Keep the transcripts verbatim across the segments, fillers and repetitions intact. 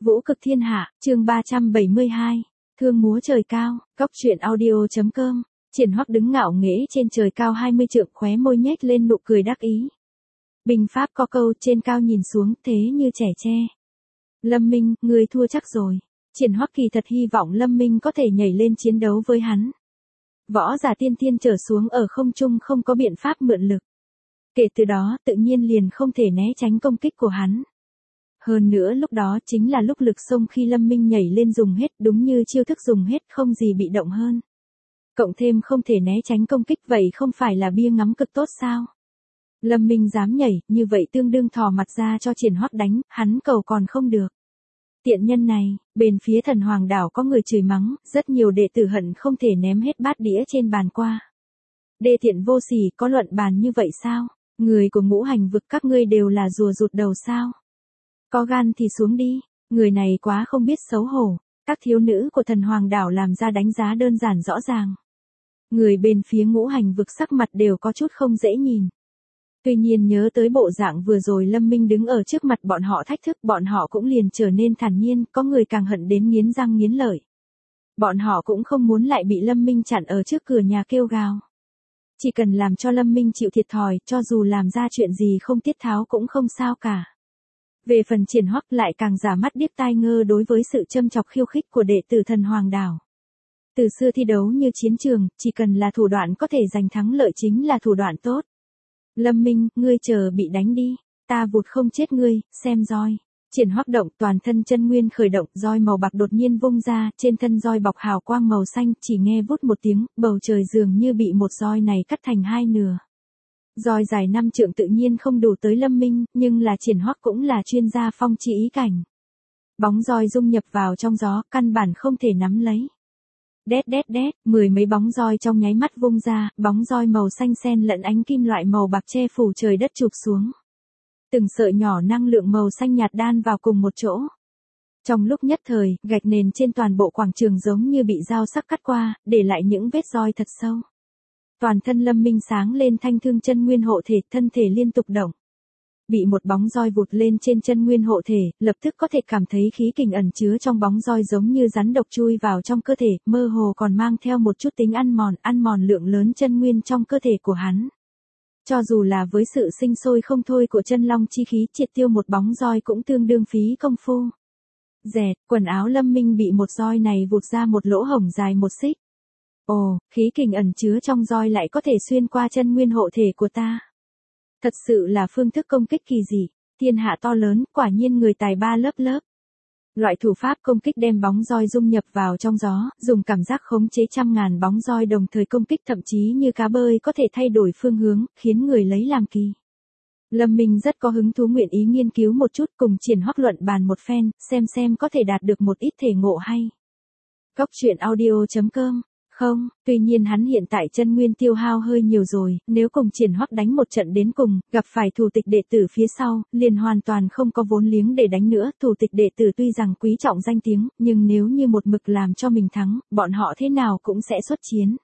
Vũ cực thiên hạ, chương ba trăm bảy mươi hai. Thương múa trời cao, cóc truyện audio.com. Triển Hoắc đứng ngạo nghễ trên trời cao hai mươi trượng, khóe môi nhếch lên nụ cười đắc ý. Binh pháp có câu trên cao nhìn xuống thế như trẻ tre. Lâm Minh, ngươi thua chắc rồi. Triển Hoắc kỳ thật hy vọng Lâm Minh có thể nhảy lên chiến đấu với hắn. Võ giả tiên tiên trở xuống ở không trung không có biện pháp mượn lực. Kể từ đó tự nhiên liền không thể né tránh công kích của hắn. Hơn nữa lúc đó chính là lúc lực xông khi Lâm Minh nhảy lên dùng hết, đúng như chiêu thức dùng hết, không gì bị động hơn. Cộng thêm không thể né tránh công kích, vậy không phải là bia ngắm cực tốt sao? Lâm Minh dám nhảy, như vậy tương đương thò mặt ra cho Triển Hoắc đánh, hắn cầu còn không được. Tiện nhân này, bên phía Thần Hoàng đảo có người chửi mắng, rất nhiều đệ tử hận không thể ném hết bát đĩa trên bàn qua. Đê tiện vô sỉ, có luận bàn như vậy sao? Người của ngũ hành vực các ngươi đều là rùa rụt đầu sao? Có gan thì xuống đi, người này quá không biết xấu hổ. Các thiếu nữ của Thần Hoàng đảo làm ra đánh giá đơn giản rõ ràng. Người bên phía ngũ hành vực sắc mặt đều có chút không dễ nhìn. Tuy nhiên nhớ tới bộ dạng vừa rồi Lâm Minh đứng ở trước mặt bọn họ thách thức, bọn họ cũng liền trở nên thản nhiên, có người càng hận đến nghiến răng nghiến lợi. Bọn họ cũng không muốn lại bị Lâm Minh chặn ở trước cửa nhà kêu gào. Chỉ cần làm cho Lâm Minh chịu thiệt thòi, cho dù làm ra chuyện gì không tiết tháo cũng không sao cả. Về phần Triển Hoắc lại càng giả mắt điếc tai ngơ đối với sự châm chọc khiêu khích của đệ tử Thần Hoàng đảo. Từ xưa thi đấu như chiến trường, chỉ cần là thủ đoạn có thể giành thắng lợi chính là thủ đoạn tốt. Lâm Minh, ngươi chờ bị đánh đi, ta vụt không chết ngươi, xem roi. Triển Hoắc động, toàn thân chân nguyên khởi động, roi màu bạc đột nhiên vung ra, trên thân roi bọc hào quang màu xanh, chỉ nghe vút một tiếng, bầu trời dường như bị một roi này cắt thành hai nửa. Roi dài năm trượng tự nhiên không đủ tới Lâm Minh, nhưng là Triển Hoắc cũng là chuyên gia phong chi ý cảnh. Bóng roi dung nhập vào trong gió, căn bản không thể nắm lấy. Đét đét đét, mười mấy bóng roi trong nháy mắt vung ra, bóng roi màu xanh xen lẫn ánh kim loại màu bạc che phủ trời đất chụp xuống. Từng sợi nhỏ năng lượng màu xanh nhạt đan vào cùng một chỗ. Trong lúc nhất thời, gạch nền trên toàn bộ quảng trường giống như bị dao sắc cắt qua, để lại những vết roi thật sâu. Toàn thân Lâm Minh sáng lên thanh thương chân nguyên hộ thể, thân thể liên tục động. Bị một bóng roi vụt lên trên chân nguyên hộ thể, lập tức có thể cảm thấy khí kình ẩn chứa trong bóng roi giống như rắn độc chui vào trong cơ thể, mơ hồ còn mang theo một chút tính ăn mòn, ăn mòn lượng lớn chân nguyên trong cơ thể của hắn. Cho dù là với sự sinh sôi không thôi của chân long chi khí, triệt tiêu một bóng roi cũng tương đương phí công phu. Dẹt, quần áo Lâm Minh bị một roi này vụt ra một lỗ hổng dài một xích. Ồ, khí kình ẩn chứa trong roi lại có thể xuyên qua chân nguyên hộ thể của ta. Thật sự là phương thức công kích kỳ dị, thiên hạ to lớn, quả nhiên người tài ba lớp lớp. Loại thủ pháp công kích đem bóng roi dung nhập vào trong gió, dùng cảm giác khống chế trăm ngàn bóng roi đồng thời công kích, thậm chí như cá bơi có thể thay đổi phương hướng, khiến người lấy làm kỳ. Lâm Minh rất có hứng thú nguyện ý nghiên cứu một chút, cùng Triển Hoắc luận bàn một phen, xem xem có thể đạt được một ít thể ngộ hay. Cóc truyện audio.com. Không, tuy nhiên hắn hiện tại chân nguyên tiêu hao hơi nhiều rồi, nếu cùng Triển Hoắc đánh một trận đến cùng, gặp phải thủ tịch đệ tử phía sau, liền hoàn toàn không có vốn liếng để đánh nữa. Thủ tịch đệ tử tuy rằng quý trọng danh tiếng, nhưng nếu như một mực làm cho mình thắng, bọn họ thế nào cũng sẽ xuất chiến.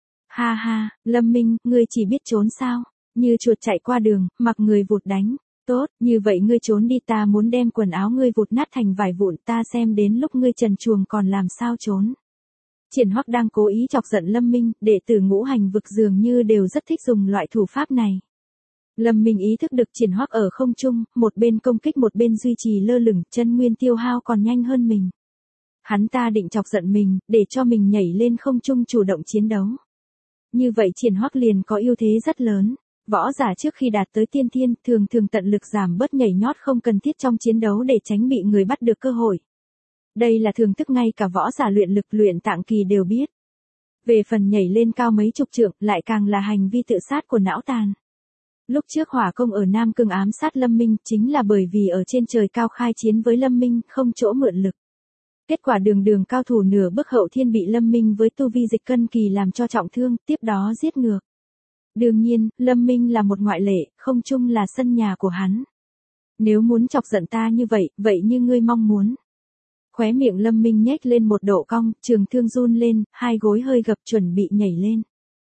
Ha ha, Lâm Minh, ngươi chỉ biết trốn sao, như chuột chạy qua đường, mặc người vụt đánh. Tốt, như vậy ngươi trốn đi, ta muốn đem quần áo ngươi vụt nát thành vải vụn, ta xem đến lúc ngươi trần truồng còn làm sao trốn. Triển Hoắc đang cố ý chọc giận Lâm Minh, đệ tử ngũ hành vực dường như đều rất thích dùng loại thủ pháp này. Lâm Minh ý thức được Triển Hoắc ở không trung, một bên công kích một bên duy trì lơ lửng, chân nguyên tiêu hao còn nhanh hơn mình. Hắn ta định chọc giận mình, để cho mình nhảy lên không trung chủ động chiến đấu. Như vậy Triển Hoắc liền có ưu thế rất lớn. Võ giả trước khi đạt tới tiên thiên, thường thường tận lực giảm bớt nhảy nhót không cần thiết trong chiến đấu để tránh bị người bắt được cơ hội. Đây là thường thức ngay cả võ giả luyện lực luyện tạng kỳ đều biết. Về phần nhảy lên cao mấy chục trượng, lại càng là hành vi tự sát của não tàn. Lúc trước Hỏa Công ở Nam Cương ám sát Lâm Minh chính là bởi vì ở trên trời cao khai chiến với Lâm Minh không chỗ mượn lực. Kết quả đường đường cao thủ nửa bước hậu thiên bị Lâm Minh với tu vi dịch cân kỳ làm cho trọng thương, tiếp đó giết ngược. Đương nhiên, Lâm Minh là một ngoại lệ, không chung là sân nhà của hắn. Nếu muốn chọc giận ta như vậy, vậy như ngươi mong muốn. Khóe miệng Lâm Minh nhếch lên một độ cong, trường thương run lên, hai gối hơi gập chuẩn bị nhảy lên.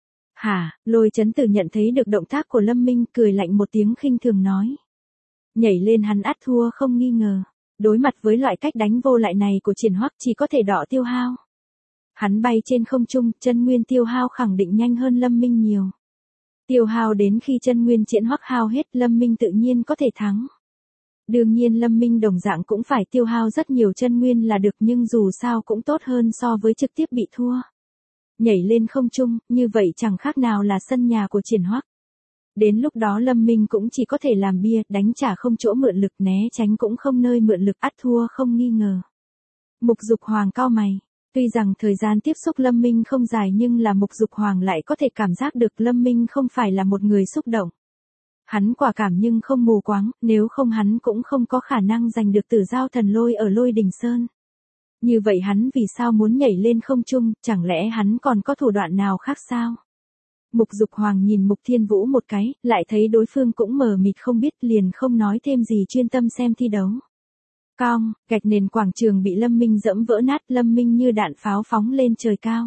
Hả, Lôi Chấn Tử nhận thấy được động tác của Lâm Minh, cười lạnh một tiếng khinh thường nói. Nhảy lên hắn ắt thua không nghi ngờ. Đối mặt với loại cách đánh vô lại này của Triển Hoắc chỉ có thể đọ tiêu hao. Hắn bay trên không trung, chân nguyên tiêu hao khẳng định nhanh hơn Lâm Minh nhiều. Tiêu hao đến khi chân nguyên Triển Hoắc hao hết, Lâm Minh tự nhiên có thể thắng. Đương nhiên Lâm Minh đồng dạng cũng phải tiêu hao rất nhiều chân nguyên là được, nhưng dù sao cũng tốt hơn so với trực tiếp bị thua. Nhảy lên không trung, như vậy chẳng khác nào là sân nhà của Triển Hoắc. Đến lúc đó Lâm Minh cũng chỉ có thể làm bia, đánh trả không chỗ mượn lực, né tránh cũng không nơi mượn lực, ắt thua không nghi ngờ. Mục Dục Hoàng cau mày. Tuy rằng thời gian tiếp xúc Lâm Minh không dài nhưng là Mục Dục Hoàng lại có thể cảm giác được Lâm Minh không phải là một người xúc động. Hắn quả cảm nhưng không mù quáng, nếu không hắn cũng không có khả năng giành được Tử Giao Thần Lôi ở Lôi Đình Sơn. Như vậy hắn vì sao muốn nhảy lên không trung, chẳng lẽ hắn còn có thủ đoạn nào khác sao? Mục Dục Hoàng nhìn Mục Thiên Vũ một cái, lại thấy đối phương cũng mờ mịt không biết, liền không nói thêm gì, chuyên tâm xem thi đấu. Cong, gạch nền quảng trường bị Lâm Minh dẫm vỡ nát, Lâm Minh như đạn pháo phóng lên trời cao.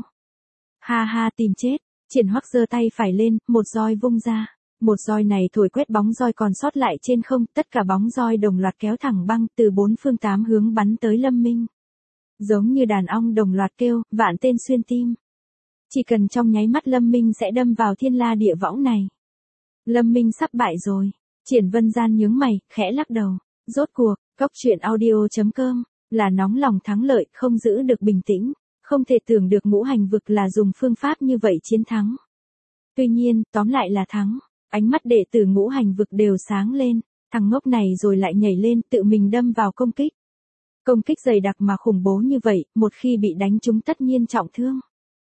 Ha ha, tìm chết. Triển Hoắc giơ tay phải lên, một roi vung ra. Một roi này thổi quét bóng roi còn sót lại trên không, tất cả bóng roi đồng loạt kéo thẳng băng từ bốn phương tám hướng bắn tới Lâm Minh. Giống như đàn ong đồng loạt kêu, vạn tên xuyên tim. Chỉ cần trong nháy mắt Lâm Minh sẽ đâm vào thiên la địa võng này. Lâm Minh sắp bại rồi. Triển Vân Gian nhướng mày, khẽ lắc đầu. Rốt cuộc, Cốc Truyện Audio chấm com là nóng lòng thắng lợi, không giữ được bình tĩnh, không thể tưởng được ngũ hành vực là dùng phương pháp như vậy chiến thắng. Tuy nhiên, tóm lại là thắng. Ánh mắt đệ tử ngũ hành vực đều sáng lên, thằng ngốc này rồi lại nhảy lên, tự mình đâm vào công kích. Công kích dày đặc mà khủng bố như vậy, một khi bị đánh trúng tất nhiên trọng thương.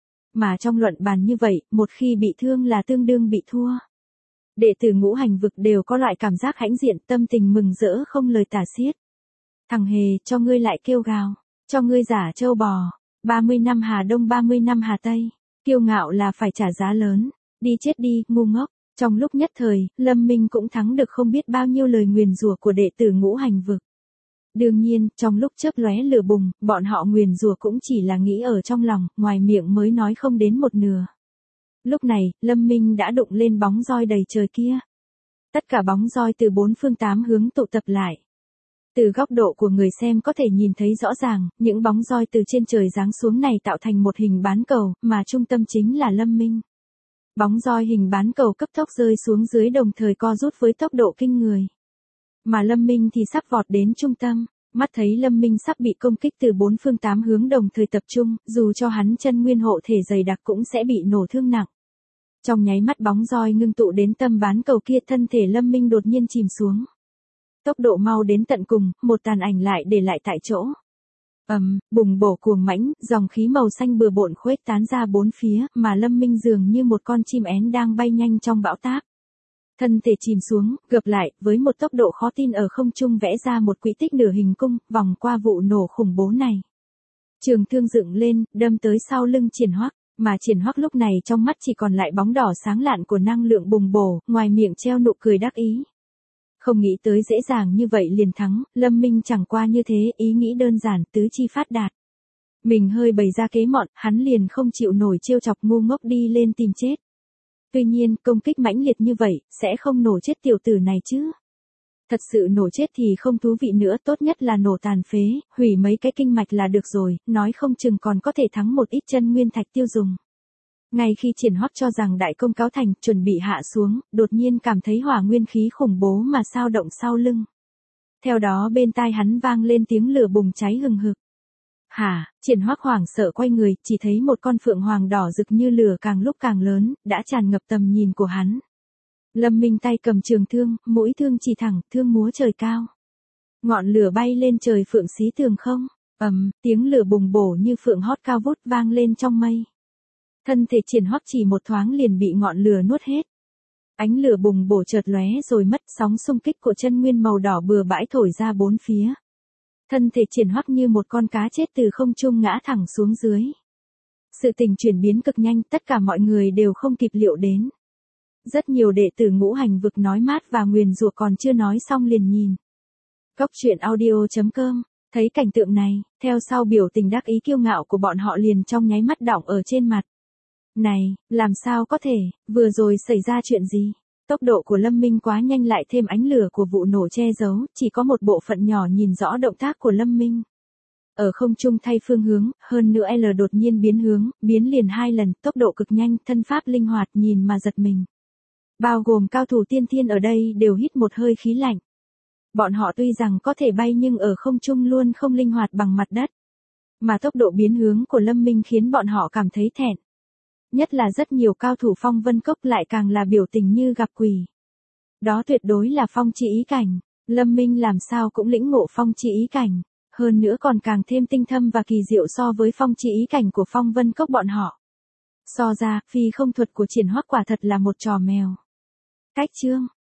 Mà trong luận bàn như vậy, một khi bị thương là tương đương bị thua. Đệ tử ngũ hành vực đều có loại cảm giác hãnh diện, tâm tình mừng rỡ không lời tả xiết. Thằng hề, cho ngươi lại kêu gào, cho ngươi giả trâu bò, ba mươi năm Hà Đông ba mươi năm Hà Tây, kiêu ngạo là phải trả giá lớn, đi chết đi, ngu ngốc. Trong lúc nhất thời, Lâm Minh cũng thắng được không biết bao nhiêu lời nguyền rủa của đệ tử ngũ hành vực. Đương nhiên, trong lúc chớp lóe lửa bùng, bọn họ nguyền rủa cũng chỉ là nghĩ ở trong lòng, ngoài miệng mới nói không đến một nửa. Lúc này, Lâm Minh đã đụng lên bóng roi đầy trời kia. Tất cả bóng roi từ bốn phương tám hướng tụ tập lại. Từ góc độ của người xem có thể nhìn thấy rõ ràng, những bóng roi từ trên trời giáng xuống này tạo thành một hình bán cầu, mà trung tâm chính là Lâm Minh. Bóng roi hình bán cầu cấp tốc rơi xuống dưới đồng thời co rút với tốc độ kinh người. Mà Lâm Minh thì sắp vọt đến trung tâm, mắt thấy Lâm Minh sắp bị công kích từ bốn phương tám hướng đồng thời tập trung, dù cho hắn chân nguyên hộ thể dày đặc cũng sẽ bị nổ thương nặng. Trong nháy mắt bóng roi ngưng tụ đến tâm bán cầu kia, thân thể Lâm Minh đột nhiên chìm xuống. Tốc độ mau đến tận cùng, một tàn ảnh lại để lại tại chỗ. Ầm, um, bùng bổ cuồng mãnh, dòng khí màu xanh bừa bộn khuếch tán ra bốn phía, mà Lâm Minh dường như một con chim én đang bay nhanh trong bão táp. Thân thể chìm xuống, gập lại, với một tốc độ khó tin ở không trung vẽ ra một quỹ tích nửa hình cung, vòng qua vụ nổ khủng bố này. Trường thương dựng lên, đâm tới sau lưng Triển Hoắc, mà Triển Hoắc lúc này trong mắt chỉ còn lại bóng đỏ sáng lạn của năng lượng bùng bổ, ngoài miệng treo nụ cười đắc ý. Không nghĩ tới dễ dàng như vậy liền thắng, Lâm Minh chẳng qua như thế, ý nghĩ đơn giản, tứ chi phát đạt. Mình hơi bày ra kế mọn, hắn liền không chịu nổi trêu chọc ngu ngốc đi lên tìm chết. Tuy nhiên, công kích mãnh liệt như vậy, sẽ không nổ chết tiểu tử này chứ. Thật sự nổ chết thì không thú vị nữa, tốt nhất là nổ tàn phế, hủy mấy cái kinh mạch là được rồi, nói không chừng còn có thể thắng một ít chân nguyên thạch tiêu dùng. Ngay khi Triển Hoắc cho rằng đại công cáo thành, chuẩn bị hạ xuống, đột nhiên cảm thấy hỏa nguyên khí khủng bố mà sao động sau lưng. Theo đó bên tai hắn vang lên tiếng lửa bùng cháy hừng hực. Hả, Triển Hoắc hoảng sợ quay người, chỉ thấy một con phượng hoàng đỏ rực như lửa càng lúc càng lớn, đã tràn ngập tầm nhìn của hắn. Lâm Minh tay cầm trường thương, mũi thương chỉ thẳng, thương múa trời cao. Ngọn lửa bay lên trời, phượng xí tường không, ầm, um, tiếng lửa bùng bổ như phượng hót cao vút vang lên trong mây. Thân thể Triển Hoắc chỉ một thoáng liền bị ngọn lửa nuốt hết. Ánh lửa bùng bổ chợt lóe rồi mất, sóng xung kích của chân nguyên màu đỏ bừa bãi thổi ra bốn phía. Thân thể Triển Hoắc như một con cá chết từ không trung ngã thẳng xuống dưới. Sự tình chuyển biến cực nhanh, tất cả mọi người đều không kịp liệu đến. Rất nhiều đệ tử ngũ hành vực nói mát và nguyền rủa còn chưa nói xong liền nhìn. Cốc Truyện Audio chấm com, thấy cảnh tượng này, theo sau biểu tình đắc ý kiêu ngạo của bọn họ liền trong nháy mắt đọng ở trên mặt. Này, làm sao có thể, vừa rồi xảy ra chuyện gì? Tốc độ của Lâm Minh quá nhanh lại thêm ánh lửa của vụ nổ che giấu, chỉ có một bộ phận nhỏ nhìn rõ động tác của Lâm Minh. Ở không trung thay phương hướng, hơn nữa L đột nhiên biến hướng, biến liền hai lần, tốc độ cực nhanh, thân pháp linh hoạt nhìn mà giật mình. Bao gồm cao thủ tiên thiên ở đây đều hít một hơi khí lạnh. Bọn họ tuy rằng có thể bay nhưng ở không trung luôn không linh hoạt bằng mặt đất. Mà tốc độ biến hướng của Lâm Minh khiến bọn họ cảm thấy thẹn. Nhất là rất nhiều cao thủ phong vân cốc lại càng là biểu tình như gặp quỷ. Đó tuyệt đối là phong chi ý cảnh. Lâm Minh làm sao cũng lĩnh ngộ phong chi ý cảnh. Hơn nữa còn càng thêm tinh thâm và kỳ diệu so với phong chi ý cảnh của phong vân cốc bọn họ. So ra, phi không thuật của Triển Hoắc quả thật là một trò mèo. Cách chương